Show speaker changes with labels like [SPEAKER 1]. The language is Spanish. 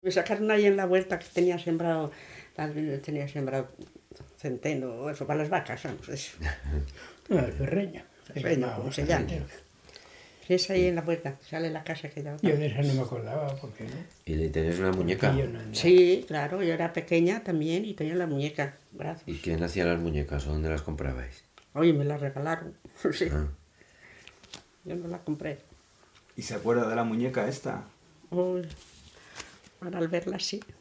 [SPEAKER 1] Me sacaron ahí en la huerta que tenía sembrado centeno, eso, para las vacas, vamos, eso.
[SPEAKER 2] Ferreña.
[SPEAKER 1] Ferreña, como se llama. Sí, es ahí en la puerta, sale la casa que ya.
[SPEAKER 2] Yo de esa no me acordaba, ¿por qué no?
[SPEAKER 3] ¿Y le tenés una muñeca?
[SPEAKER 1] Sí, claro, yo era pequeña también y tenía la muñeca, brazos.
[SPEAKER 3] ¿Y quién hacía las muñecas o dónde las comprabais?
[SPEAKER 1] Oye, me la regalaron, sí.
[SPEAKER 3] Ah.
[SPEAKER 1] Yo no la compré.
[SPEAKER 4] ¿Y se acuerda de la muñeca esta?
[SPEAKER 1] Uy, ahora al verla sí.